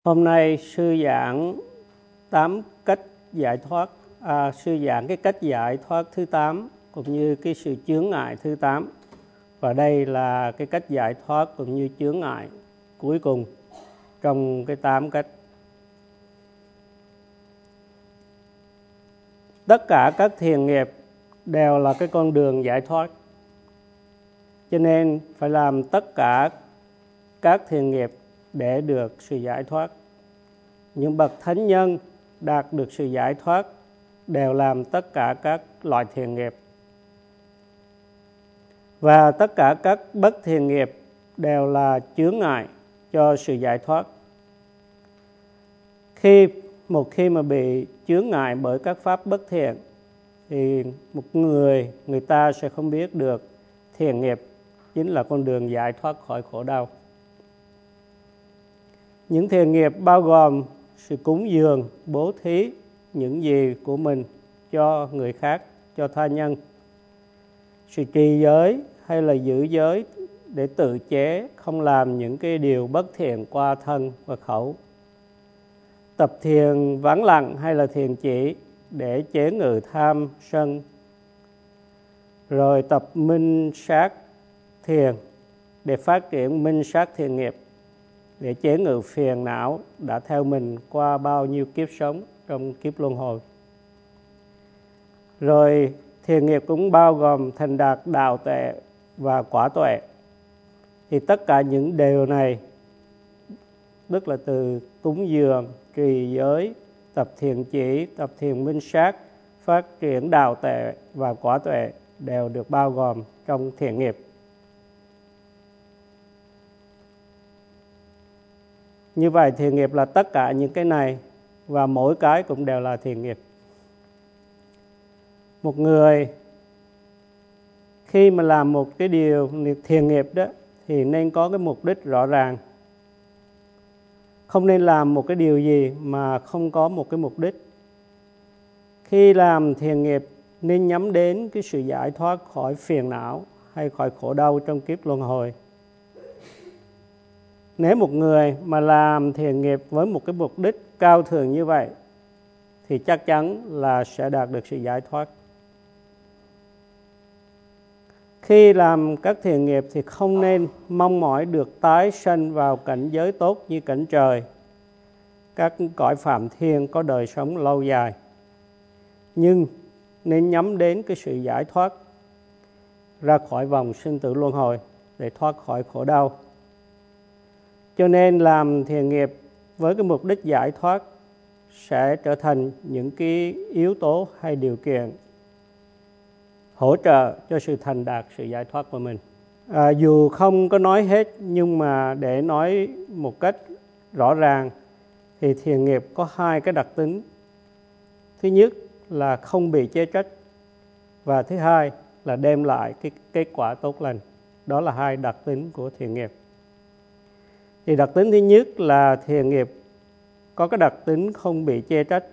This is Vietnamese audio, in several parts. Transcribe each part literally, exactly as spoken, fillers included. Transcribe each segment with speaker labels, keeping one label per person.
Speaker 1: Hôm nay sư giảng tám cách giải thoát, à, sư giảng cái cách giải thoát thứ tám cũng như cái sự chướng ngại thứ tám. Và đây là cái cách giải thoát cũng như chướng ngại cuối cùng trong cái tám cách. Tất cả các thiền nghiệp đều là cái con đường giải thoát. Cho nên phải làm tất cả các thiền nghiệp để được sự giải thoát. Những bậc thánh nhân đạt được sự giải thoát đều làm tất cả các loại thiền nghiệp. Và tất cả các bất thiền nghiệp đều là chướng ngại cho sự giải thoát. Khi một khi mà bị chướng ngại bởi các pháp bất thiện thì một người người ta sẽ không biết được thiền nghiệp chính là con đường giải thoát khỏi khổ đau. Những thiền nghiệp bao gồm sự cúng dường, bố thí những gì của mình cho người khác, cho tha nhân. Sự trì giới hay là giữ giới để tự chế, không làm những cái điều bất thiện qua thân và khẩu. Tập thiền vắng lặng hay là thiền chỉ để chế ngự tham, sân. Rồi tập minh sát thiền để phát triển minh sát thiền nghiệp, để chế ngự phiền não đã theo mình qua bao nhiêu kiếp sống trong kiếp luân hồi. Rồi thiền nghiệp cũng bao gồm thành đạt đạo tuệ và quả tuệ. Thì tất cả những điều này, tức là từ cúng dường, trì giới, tập thiền chỉ, tập thiền minh sát, phát triển đạo tuệ và quả tuệ đều được bao gồm trong thiền nghiệp. Như vậy thiền nghiệp là tất cả những cái này và mỗi cái cũng đều là thiền nghiệp. Một người khi mà làm một cái điều thiền nghiệp đó thì nên có cái mục đích rõ ràng. Không nên làm một cái điều gì mà không có một cái mục đích. Khi làm thiền nghiệp nên nhắm đến cái sự giải thoát khỏi phiền não hay khỏi khổ đau trong kiếp luân hồi. Nếu một người mà làm thiền nghiệp với một cái mục đích cao thượng như vậy thì chắc chắn là sẽ đạt được sự giải thoát. Khi làm các thiền nghiệp thì không nên mong mỏi được tái sanh vào cảnh giới tốt như cảnh trời, các cõi phạm thiên có đời sống lâu dài. Nhưng nên nhắm đến cái sự giải thoát ra khỏi vòng sinh tử luân hồi để thoát khỏi khổ đau. Cho nên làm thiền nghiệp với cái mục đích giải thoát sẽ trở thành những cái yếu tố hay điều kiện hỗ trợ cho sự thành đạt sự giải thoát của mình. À, dù không có nói hết nhưng mà để nói một cách rõ ràng thì thiền nghiệp có hai cái đặc tính. Thứ nhất là không bị chê trách và thứ hai là đem lại cái kết quả tốt lành. Đó là hai đặc tính của thiền nghiệp. Thì đặc tính thứ nhất là thiền nghiệp có cái đặc tính không bị chê trách.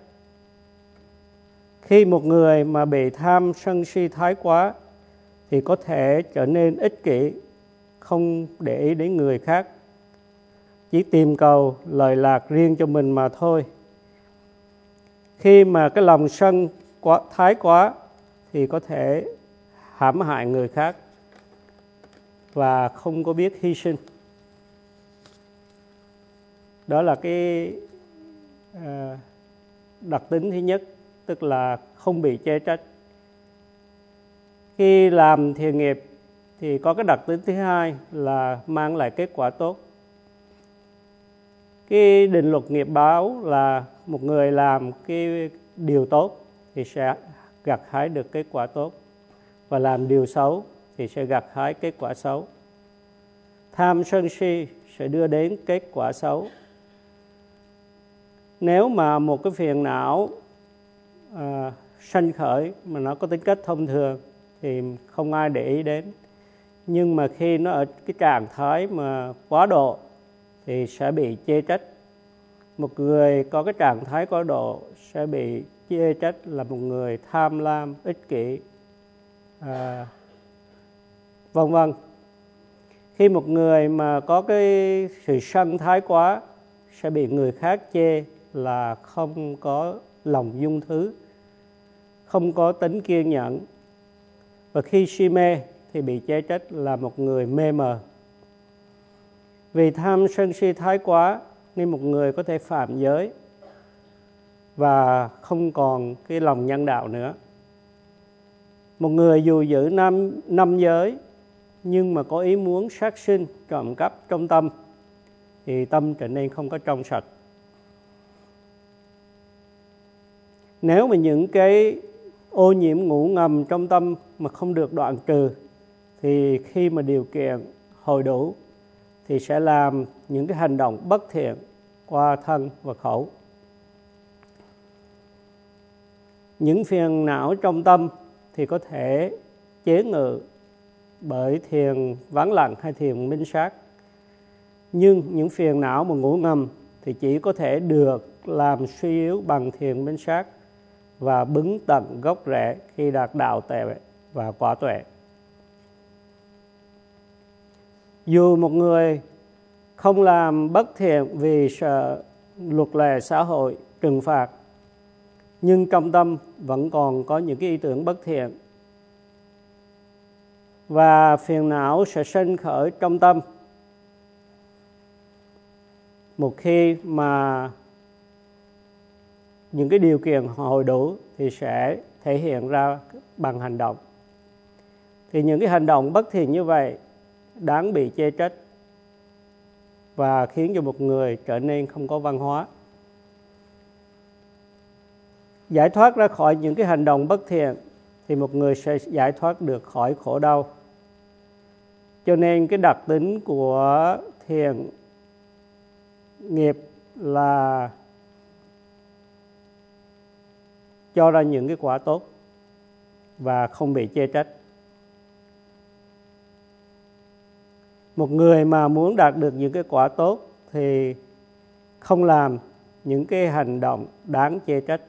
Speaker 1: Khi một người mà bị tham sân si thái quá thì có thể trở nên ích kỷ, không để ý đến người khác, chỉ tìm cầu lợi lạc riêng cho mình mà thôi. Khi mà cái lòng sân quá, thái quá thì có thể hãm hại người khác và không có biết hy sinh. Đó là cái uh, đặc tính thứ nhất, tức là không bị chê trách. Khi làm thiền nghiệp thì có cái đặc tính thứ hai là mang lại kết quả tốt. Cái định luật nghiệp báo là một người làm cái điều tốt thì sẽ gặt hái được kết quả tốt, và làm điều xấu thì sẽ gặt hái kết quả xấu. Tham sân si sẽ đưa đến kết quả xấu. Nếu mà một cái phiền não à, sanh khởi mà nó có tính cách thông thường thì không ai để ý đến. Nhưng mà khi nó ở cái trạng thái mà quá độ thì sẽ bị chê trách. Một người có cái trạng thái quá độ sẽ bị chê trách là một người tham lam, ích kỷ, à, vân vân. Khi một người mà có cái sự sân thái quá sẽ bị người khác chê là không có lòng dung thứ, không có tính kiên nhẫn. Và khi si mê thì bị chê trách là một người mê mờ. Vì tham sân si thái quá nên một người có thể phạm giới và không còn cái lòng nhân đạo nữa. Một người dù giữ năm, năm giới nhưng mà có ý muốn sát sinh, trộm cắp trong tâm thì tâm trở nên không có trong sạch. Nếu mà những cái ô nhiễm ngủ ngầm trong tâm mà không được đoạn trừ thì khi mà điều kiện hội đủ thì sẽ làm những cái hành động bất thiện qua thân và khẩu. Những phiền não trong tâm thì có thể chế ngự bởi thiền vắng lặng hay thiền minh sát. Nhưng những phiền não mà ngủ ngầm thì chỉ có thể được làm suy yếu bằng thiền minh sát và bứng tận gốc rễ khi đạt đạo tuệ và quả tuệ. Dù một người không làm bất thiện vì sợ luật lệ xã hội trừng phạt, nhưng trong tâm vẫn còn có những cái ý tưởng bất thiện. Và phiền não sẽ sinh khởi trong tâm. Một khi mà những cái điều kiện hội đủ thì sẽ thể hiện ra bằng hành động. Thì những cái hành động bất thiện như vậy đáng bị chê trách và khiến cho một người trở nên không có văn hóa. Giải thoát ra khỏi những cái hành động bất thiện thì một người sẽ giải thoát được khỏi khổ đau. Cho nên cái đặc tính của thiện nghiệp là cho ra những cái quả tốt và không bị chê trách. Một người mà muốn đạt được những cái quả tốt thì không làm những cái hành động đáng chê trách.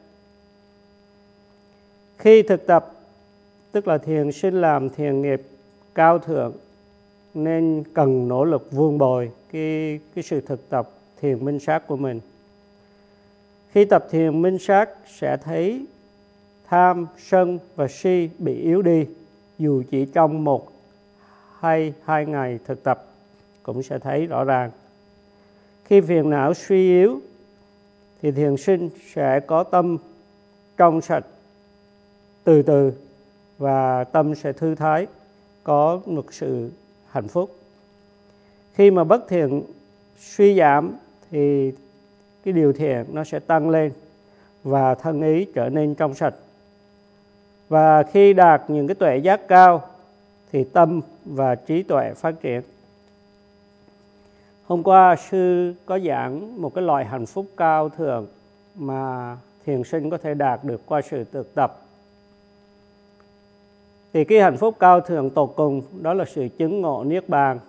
Speaker 1: Khi thực tập, tức là thiền sinh làm thiền nghiệp cao thượng, nên cần nỗ lực vun bồi cái, cái sự thực tập thiền minh sát của mình. Khi tập thiền minh sát sẽ thấy tham, sân và si bị yếu đi, dù chỉ trong một hay hai ngày thực tập cũng sẽ thấy rõ ràng. Khi phiền não suy yếu thì thiền sinh sẽ có tâm trong sạch từ từ và tâm sẽ thư thái, có một sự hạnh phúc. Khi mà bất thiện suy giảm thì cái điều thiện nó sẽ tăng lên và thân ý trở nên trong sạch. Và khi đạt những cái tuệ giác cao thì tâm và trí tuệ phát triển. Hôm qua sư có giảng một cái loại hạnh phúc cao thượng mà thiền sinh có thể đạt được qua sự thực tập. Thì cái hạnh phúc cao thượng tột cùng đó là sự chứng ngộ niết bàn,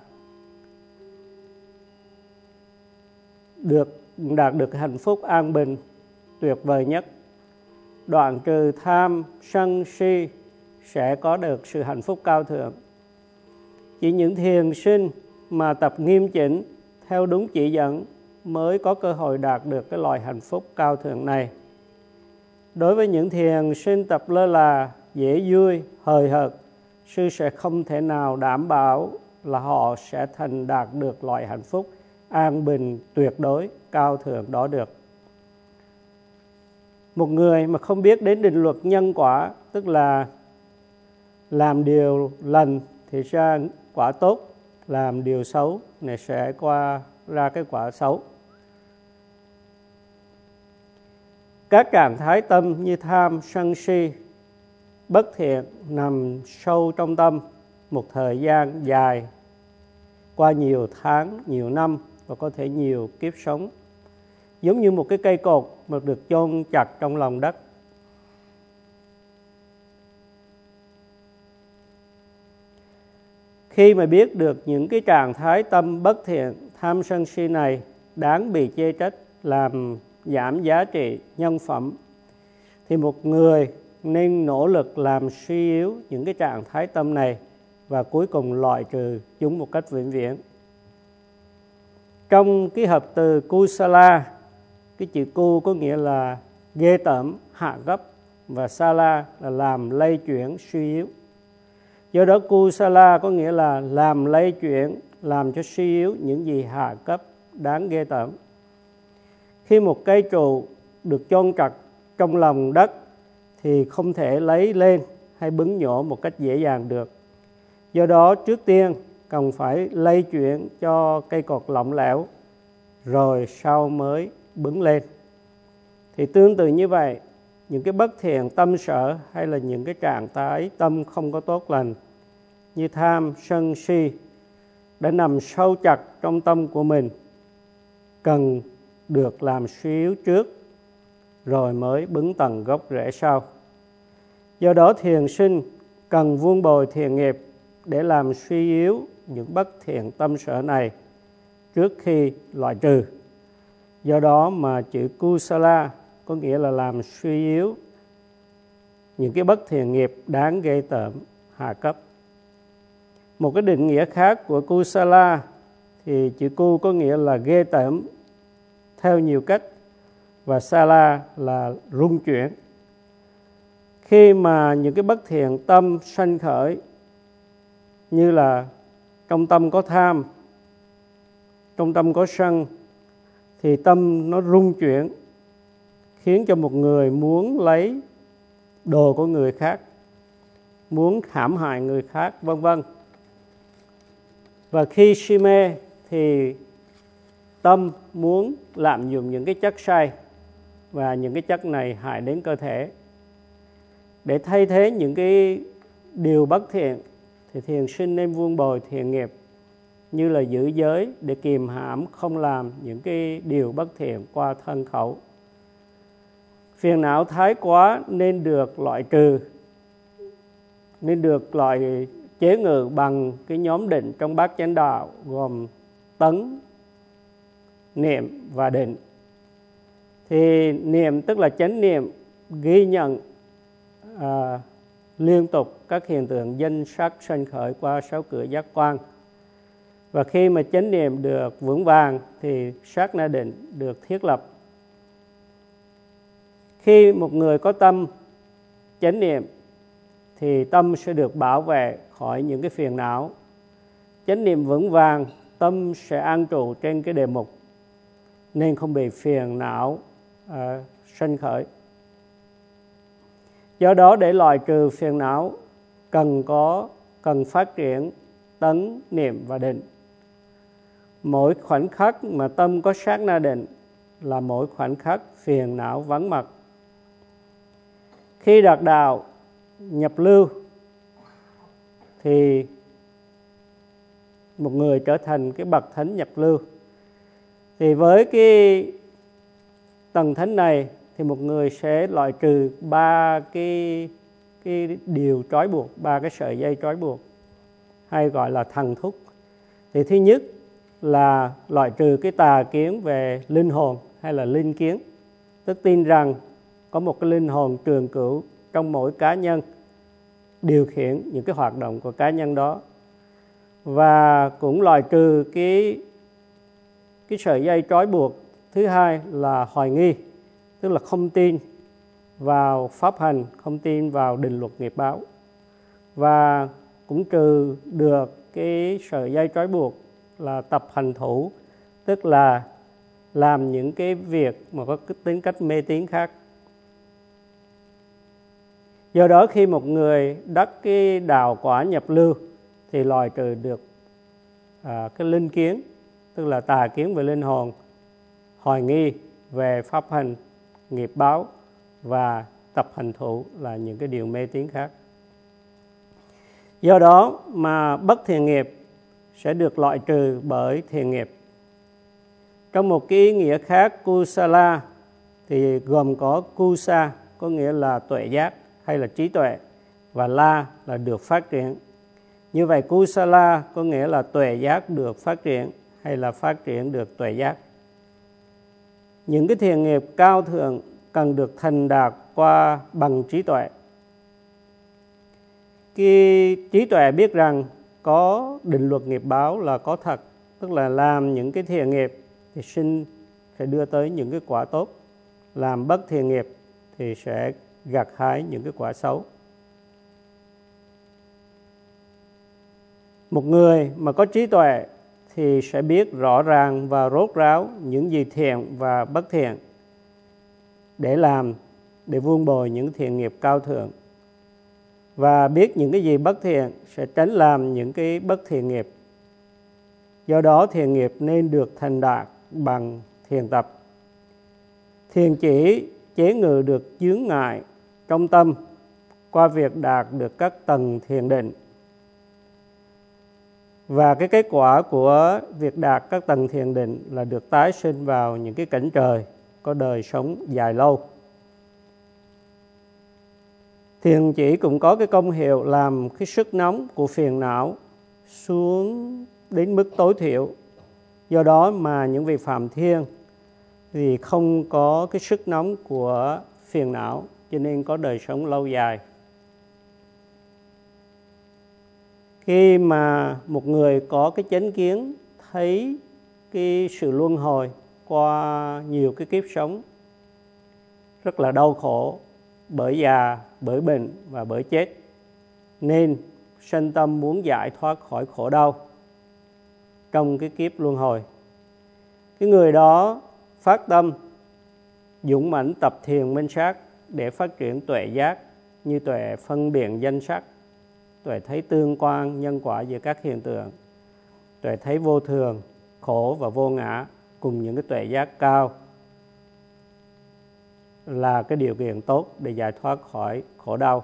Speaker 1: được đạt được hạnh phúc an bình tuyệt vời nhất, đoạn trừ tham sân si sẽ có được sự hạnh phúc cao thượng. Chỉ những thiền sinh mà tập nghiêm chỉnh theo đúng chỉ dẫn mới có cơ hội đạt được cái loại hạnh phúc cao thượng này. Đối với những thiền sinh tập lơ là, dễ vui, hời hợt, sư sẽ không thể nào đảm bảo là họ sẽ thành đạt được loại hạnh phúc an bình tuyệt đối cao thượng đó được. Một người mà không biết đến định luật nhân quả, tức là làm điều lành thì ra quả tốt, làm điều xấu này sẽ qua ra cái quả xấu. Các trạng thái tâm như tham, sân si, bất thiện nằm sâu trong tâm một thời gian dài, qua nhiều tháng, nhiều năm và có thể nhiều kiếp sống. Giống như một cái cây cột mà được chôn chặt trong lòng đất. Khi mà biết được những cái trạng thái tâm bất thiện, tham sân si này đáng bị chê trách, làm giảm giá trị nhân phẩm, thì một người nên nỗ lực làm suy yếu những cái trạng thái tâm này và cuối cùng loại trừ chúng một cách vĩnh viễn. Trong cái hợp từ kusala, cái chữ ku có nghĩa là ghê tởm, hạ gấp, và sala là làm lay chuyển, suy yếu. Do đó kusala có nghĩa là làm lay chuyển, làm cho suy yếu những gì hạ cấp, đáng ghê tởm. Khi một cây trụ được chôn chặt trong lòng đất thì không thể lấy lên hay bứng nhổ một cách dễ dàng được. Do đó trước tiên cần phải lay chuyển cho cây cột lỏng lẻo, rồi sau mới bứng lên. Thì tương tự như vậy, những cái bất thiện tâm sở hay là những cái trạng thái tâm không có tốt lành như tham, sân, si đã nằm sâu chặt trong tâm của mình, cần được làm suy yếu trước, rồi mới bứng tầng gốc rễ sau. Do đó thiền sinh cần vun bồi thiền nghiệp để làm suy yếu những bất thiện tâm sở này trước khi loại trừ. Do đó mà chữ kusala có nghĩa là làm suy yếu những cái bất thiện nghiệp đáng ghê tởm, hạ cấp. Một cái định nghĩa khác của kusala thì chữ ku có nghĩa là ghê tởm theo nhiều cách, và sala là rung chuyển. Khi mà những cái bất thiện tâm sanh khởi, như là trong tâm có tham, trong tâm có sân, thì tâm nó rung chuyển, khiến cho một người muốn lấy đồ của người khác, muốn hãm hại người khác, vân vân. Và khi si mê thì tâm muốn lạm dụng những cái chất say, và những cái chất này hại đến cơ thể. Để thay thế những cái điều bất thiện thì thiền sinh nên vun bồi thiện nghiệp, như là giữ giới để kìm hãm không làm những cái điều bất thiện qua thân khẩu. Phiền não thái quá nên được loại trừ, nên được loại chế ngự bằng cái nhóm định trong bát chánh đạo, gồm tấn, niệm và định. Thì niệm tức là chánh niệm, ghi nhận à, liên tục các hiện tượng danh sắc sanh khởi qua sáu cửa giác quan. Và khi mà chánh niệm được vững vàng thì sát na định được thiết lập. Khi một người có tâm chánh niệm thì tâm sẽ được bảo vệ khỏi những cái phiền não. Chánh niệm vững vàng, tâm sẽ an trụ trên cái đề mục, nên không bị phiền não à, sanh khởi. Do đó để loại trừ phiền não cần có cần phát triển tấn, niệm và định. Mỗi khoảnh khắc mà tâm có sát na định là mỗi khoảnh khắc phiền não vắng mặt. Khi đạt đạo nhập lưu thì một người trở thành cái bậc thánh nhập lưu. Thì với cái tầng thánh này thì một người sẽ loại trừ ba cái cái điều trói buộc, ba cái sợi dây trói buộc, hay gọi là thần thúc. Thì thứ nhất là loại trừ cái tà kiến về linh hồn hay là linh kiến, tức tin rằng có một cái linh hồn trường cửu trong mỗi cá nhân điều khiển những cái hoạt động của cá nhân đó. Và cũng loại trừ cái cái sợi dây trói buộc thứ hai là hoài nghi, tức là không tin vào pháp hành, không tin vào định luật nghiệp báo. Và cũng trừ được cái sợi dây trói buộc là tập hành thủ, tức là làm những cái việc mà có tính cách mê tín khác. Do đó khi một người đắc cái đạo quả nhập lưu thì loại trừ được à, cái linh kiến, tức là tà kiến về linh hồn, hoài nghi về pháp hành, nghiệp báo và tập hành thủ là những cái điều mê tín khác. Do đó mà bất thiện nghiệp sẽ được loại trừ bởi thiện nghiệp. Trong một cái ý nghĩa khác, kusala thì gồm có kusa có nghĩa là tuệ giác hay là trí tuệ, và la là được phát triển. Như vậy kusala có nghĩa là tuệ giác được phát triển hay là phát triển được tuệ giác. Những cái thiện nghiệp cao thượng cần được thành đạt qua bằng trí tuệ. Cái trí tuệ biết rằng có định luật nghiệp báo là có thật, tức là làm những cái thiện nghiệp thì sinh sẽ đưa tới những cái quả tốt, làm bất thiện nghiệp thì sẽ gặt hái những cái quả xấu. Một người mà có trí tuệ thì sẽ biết rõ ràng và rốt ráo những gì thiện và bất thiện để làm, để vun bồi những thiện nghiệp cao thượng. Và biết những cái gì bất thiện sẽ tránh làm những cái bất thiện nghiệp. Do đó thiện nghiệp nên được thành đạt bằng thiền tập. Thiền chỉ chế ngự được chướng ngại trong tâm qua việc đạt được các tầng thiền định. Và cái kết quả của việc đạt các tầng thiền định là được tái sinh vào những cái cảnh trời có đời sống dài lâu. Thiền chỉ cũng có cái công hiệu làm cái sức nóng của phiền não xuống đến mức tối thiểu. Do đó mà những vị phạm thiên thì không có cái sức nóng của phiền não, cho nên có đời sống lâu dài. Khi mà một người có cái chánh kiến thấy cái sự luân hồi qua nhiều cái kiếp sống rất là đau khổ bởi già, bởi bệnh và bởi chết, nên sanh tâm muốn giải thoát khỏi khổ đau trong cái kiếp luân hồi. Cái người đó phát tâm dũng mãnh tập thiền minh sát để phát triển tuệ giác, như tuệ phân biệt danh sắc, tuệ thấy tương quan nhân quả giữa các hiện tượng, tuệ thấy vô thường, khổ và vô ngã, cùng những cái tuệ giác cao là cái điều kiện tốt để giải thoát khỏi khổ đau.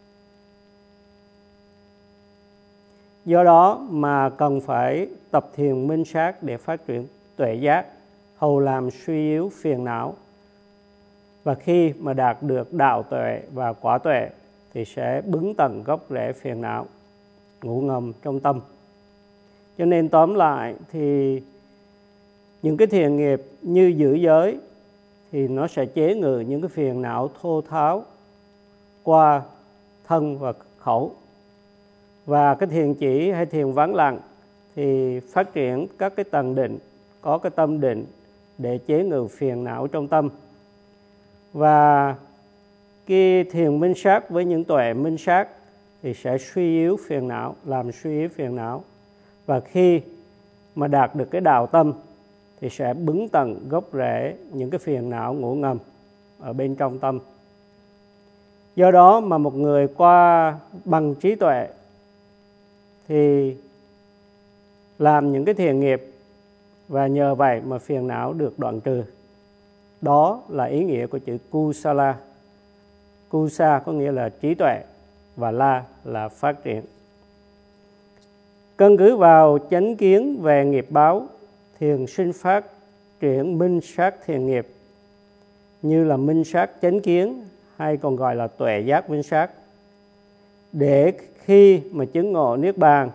Speaker 1: Do đó mà cần phải tập thiền minh sát để phát triển tuệ giác, hầu làm suy yếu phiền não. Và khi mà đạt được đạo tuệ và quả tuệ thì sẽ bứng tận gốc rễ phiền não ngủ ngầm trong tâm. Cho nên tóm lại thì những cái thiện nghiệp như giữ giới thì nó sẽ chế ngự những cái phiền não thô tháo qua thân và khẩu. Và cái thiền chỉ hay thiền vắng lặng thì phát triển các cái tầng định, có cái tâm định để chế ngự phiền não trong tâm. Và cái thiền minh sát với những tuệ minh sát thì sẽ suy yếu phiền não, làm suy yếu phiền não. Và khi mà đạt được cái đạo tâm thì sẽ bứng tận gốc rễ những cái phiền não ngủ ngầm ở bên trong tâm. Do đó mà một người qua bằng trí tuệ thì làm những cái thiện nghiệp và nhờ vậy mà phiền não được đoạn trừ. Đó là ý nghĩa của chữ Kusala. Kusa có nghĩa là trí tuệ và La là phát triển. Căn cứ vào chánh kiến về nghiệp báo, thiền sinh phát triển minh sát thiền nghiệp, như là minh sát chánh kiến hay còn gọi là tuệ giác minh sát, để khi mà chứng ngộ niết bàn,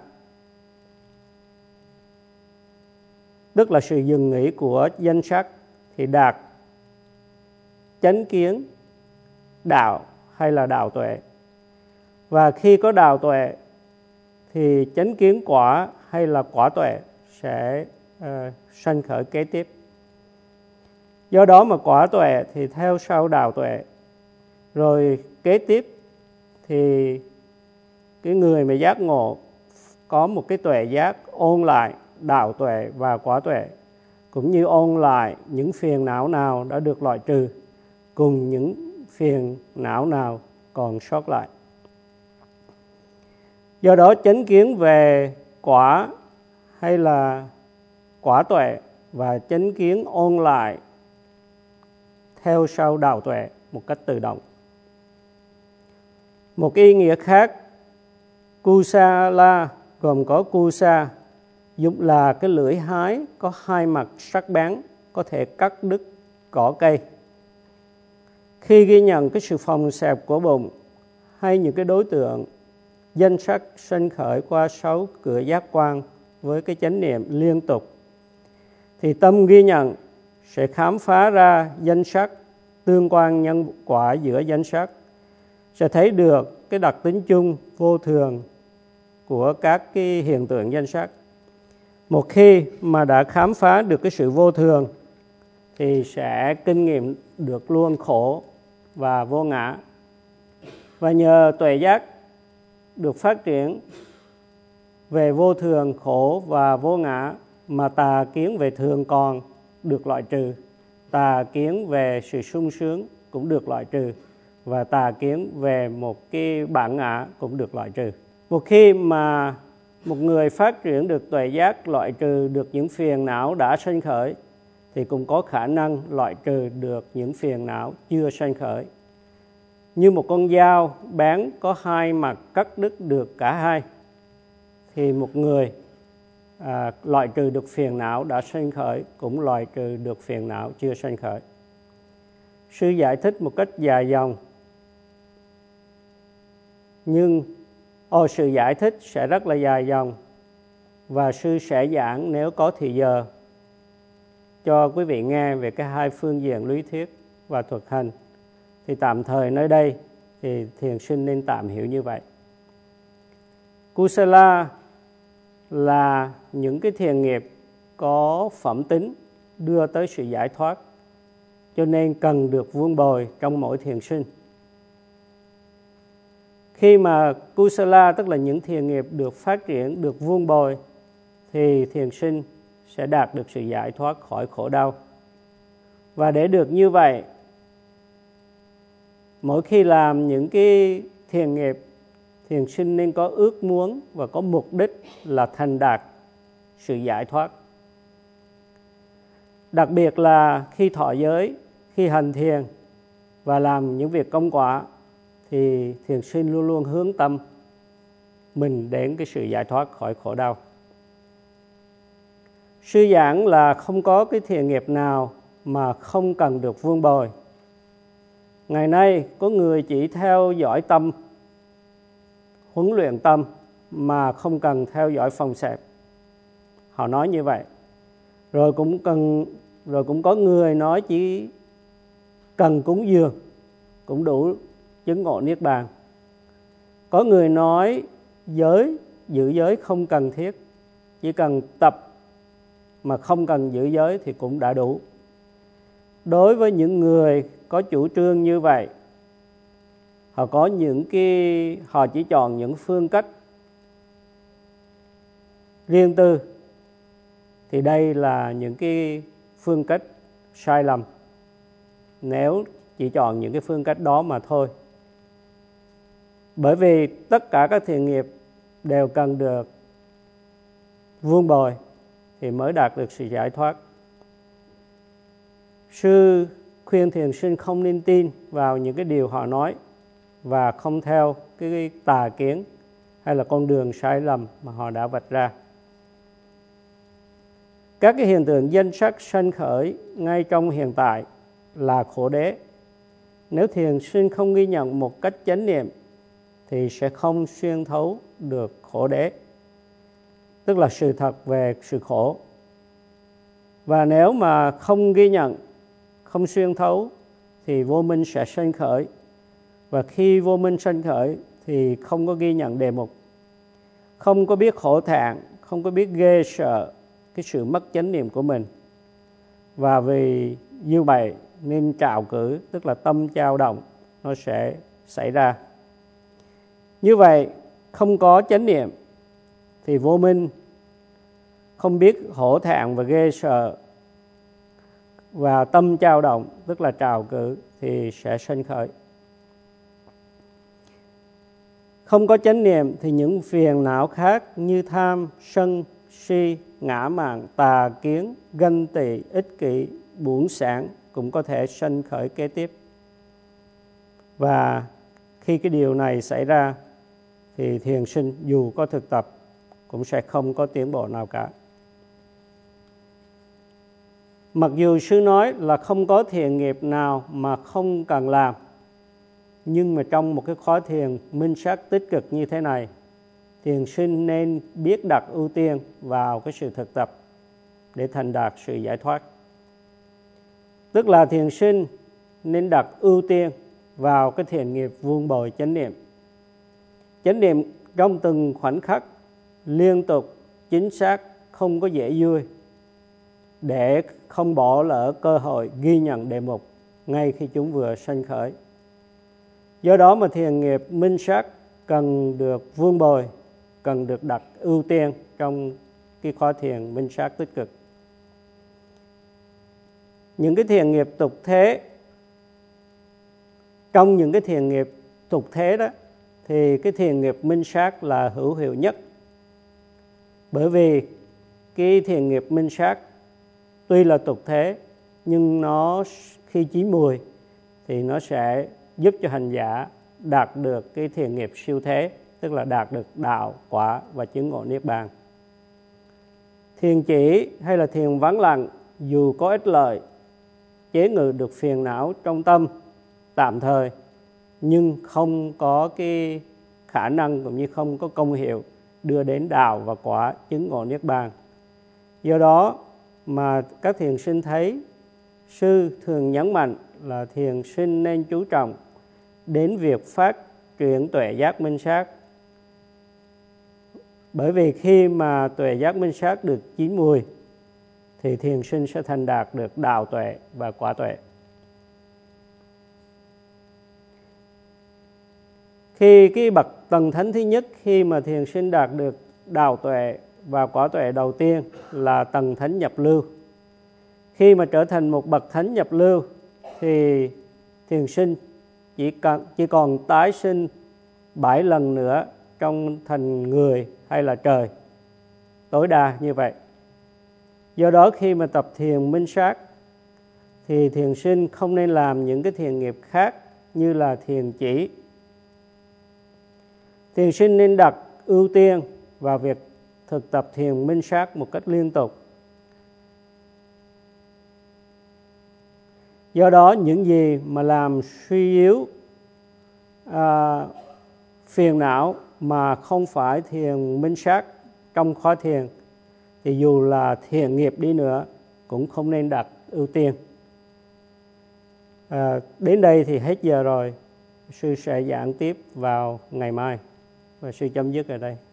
Speaker 1: tức là sự dừng nghỉ của danh sắc, thì đạt chánh kiến đạo hay là đạo tuệ. Và khi có đạo tuệ thì chánh kiến quả hay là quả tuệ sẽ uh, sanh khởi kế tiếp. Do đó mà quả tuệ thì theo sau đạo tuệ. Rồi kế tiếp thì cái người mà giác ngộ có một cái tuệ giác ôn lại đạo tuệ và quả tuệ, cũng như ôn lại những phiền não nào đã được loại trừ cùng những phiền não nào còn sót lại. Do đó chánh kiến về quả hay là quả tuệ và chánh kiến ôn lại theo sau đạo tuệ một cách tự động. Một ý nghĩa khác, Kusala gồm có Kusa, dùng là cái lưỡi hái có hai mặt sắc bén, có thể cắt đứt cỏ cây. Khi ghi nhận cái sự phòng xẹp của bụng hay những cái đối tượng danh sắc sanh khởi qua sáu cửa giác quan với cái chánh niệm liên tục, thì tâm ghi nhận sẽ khám phá ra danh sắc, tương quan nhân quả giữa danh sắc, sẽ thấy được cái đặc tính chung vô thường của các cái hiện tượng danh sắc. Một khi mà đã khám phá được cái sự vô thường thì sẽ kinh nghiệm được luôn khổ và vô ngã. Và nhờ tuệ giác được phát triển về vô thường, khổ và vô ngã mà tà kiến về thường còn được loại trừ, tà kiến về sự sung sướng cũng được loại trừ, và tà kiến về một cái bản ngã cũng được loại trừ. Một khi mà một người phát triển được tuệ giác, loại trừ được những phiền não đã sanh khởi, thì cũng có khả năng loại trừ được những phiền não chưa sanh khởi. Như một con dao bén có hai mặt cắt đứt được cả hai, thì một người à, loại trừ được phiền não đã sanh khởi cũng loại trừ được phiền não chưa sanh khởi. Sư giải thích một cách dài dòng, nhưng ô, sự giải thích sẽ rất là dài dòng, và sư sẽ giảng nếu có thì giờ cho quý vị nghe về cái hai phương diện lý thuyết và thực hành. Thì tạm thời nơi đây thì thiền sinh nên tạm hiểu như vậy. Kusala là những cái thiền nghiệp có phẩm tính đưa tới sự giải thoát, cho nên cần được vun bồi trong mỗi thiền sinh. Khi mà Kusala, tức là những thiền nghiệp được phát triển, được vun bồi, thì thiền sinh sẽ đạt được sự giải thoát khỏi khổ đau. Và để được như vậy, mỗi khi làm những cái thiền nghiệp, thiền sinh nên có ước muốn và có mục đích là thành đạt sự giải thoát. Đặc biệt là khi thọ giới, khi hành thiền và làm những việc công quả, thì thiền sinh luôn luôn hướng tâm mình đến cái sự giải thoát khỏi khổ đau. Sư giảng là không có cái thiền nghiệp nào mà không cần được vun bồi. Ngày nay có người chỉ theo dõi tâm, huấn luyện tâm mà không cần theo dõi phòng xẹp. Họ nói như vậy. Rồi cũng cần rồi cũng có người nói chỉ cần cúng dường cũng đủ chứng ngộ niết bàn. Có người nói giới, giữ giới không cần thiết, chỉ cần tập mà không cần giữ giới thì cũng đã đủ. Đối với những người có chủ trương như vậy, họ có những cái họ chỉ chọn những phương cách riêng tư, thì đây là những cái phương cách sai lầm nếu chỉ chọn những cái phương cách đó mà thôi. Bởi vì tất cả các thiền nghiệp đều cần được vun bồi thì mới đạt được sự giải thoát. Sư khuyên thiền sinh không nên tin vào những cái điều họ nói và không theo cái tà kiến hay là con đường sai lầm mà họ đã vạch ra. Các cái hiện tượng danh sắc sanh khởi ngay trong hiện tại là khổ đế. Nếu thiền sinh không ghi nhận một cách chánh niệm thì sẽ không xuyên thấu được khổ đế, tức là sự thật về sự khổ. Và nếu mà không ghi nhận, không xuyên thấu thì vô minh sẽ sanh khởi. Và khi vô minh sanh khởi thì không có ghi nhận đề mục, không có biết khổ thẹn, không có biết ghê sợ cái sự mất chánh niệm của mình. Và vì như vậy nên trạo cử, tức là tâm dao động, nó sẽ xảy ra. Như vậy, không có chánh niệm thì vô minh, không biết hổ thẹn và ghê sợ, và tâm dao động, tức là trào cử, thì sẽ sanh khởi. Không có chánh niệm thì những phiền não khác như tham, sân, si, ngã mạn, tà kiến, ganh tị, ích kỷ, buồn sản cũng có thể sanh khởi kế tiếp. Và khi cái điều này xảy ra thì thiền sinh dù có thực tập cũng sẽ không có tiến bộ nào cả. Mặc dù sư nói là không có thiền nghiệp nào mà không cần làm, nhưng mà trong một cái khóa thiền minh sát tích cực như thế này, thiền sinh nên biết đặt ưu tiên vào cái sự thực tập để thành đạt sự giải thoát. Tức là thiền sinh nên đặt ưu tiên vào cái thiền nghiệp vun bồi chánh niệm. Chánh niệm trong từng khoảnh khắc, liên tục, chính xác, không có dễ vui để không bỏ lỡ cơ hội ghi nhận đề mục ngay khi chúng vừa sanh khởi. Do đó mà thiền nghiệp minh sát cần được vun bồi, cần được đặt ưu tiên trong cái khóa thiền minh sát tích cực. Những cái thiền nghiệp tục thế, trong những cái thiền nghiệp tục thế đó, thì cái thiền nghiệp minh sát là hữu hiệu nhất. Bởi vì cái thiền nghiệp minh sát tuy là tục thế, nhưng nó khi chín mùi thì nó sẽ giúp cho hành giả đạt được cái thiền nghiệp siêu thế, tức là đạt được đạo, quả và chứng ngộ niết bàn. Thiền chỉ hay là thiền vắng lặng dù có ích lợi, chế ngự được phiền não trong tâm tạm thời, nhưng không có cái khả năng cũng như không có công hiệu đưa đến đạo và quả chứng ngộ niết bàn. Do đó mà các thiền sinh thấy sư thường nhấn mạnh là thiền sinh nên chú trọng đến việc phát triển tuệ giác minh sát. Bởi vì khi mà tuệ giác minh sát được chín mùi thì thiền sinh sẽ thành đạt được đạo tuệ và quả tuệ. Khi cái bậc tầng thánh thứ nhất, khi mà thiền sinh đạt được đạo tuệ và quả tuệ đầu tiên là tầng thánh nhập lưu. Khi mà trở thành một bậc thánh nhập lưu thì thiền sinh chỉ, cần, chỉ còn tái sinh bảy lần nữa trong thành người hay là trời, tối đa như vậy. Do đó khi mà tập thiền minh sát thì thiền sinh không nên làm những cái thiền nghiệp khác như là thiền chỉ. Thiền sinh nên đặt ưu tiên vào việc thực tập thiền minh sát một cách liên tục. Do đó những gì mà làm suy yếu à, phiền não mà không phải thiền minh sát trong khóa thiền thì dù là thiền nghiệp đi nữa cũng không nên đặt ưu tiên. À, đến đây thì hết giờ rồi. Sư sẽ giảng tiếp vào ngày mai và sư chấm dứt ở đây.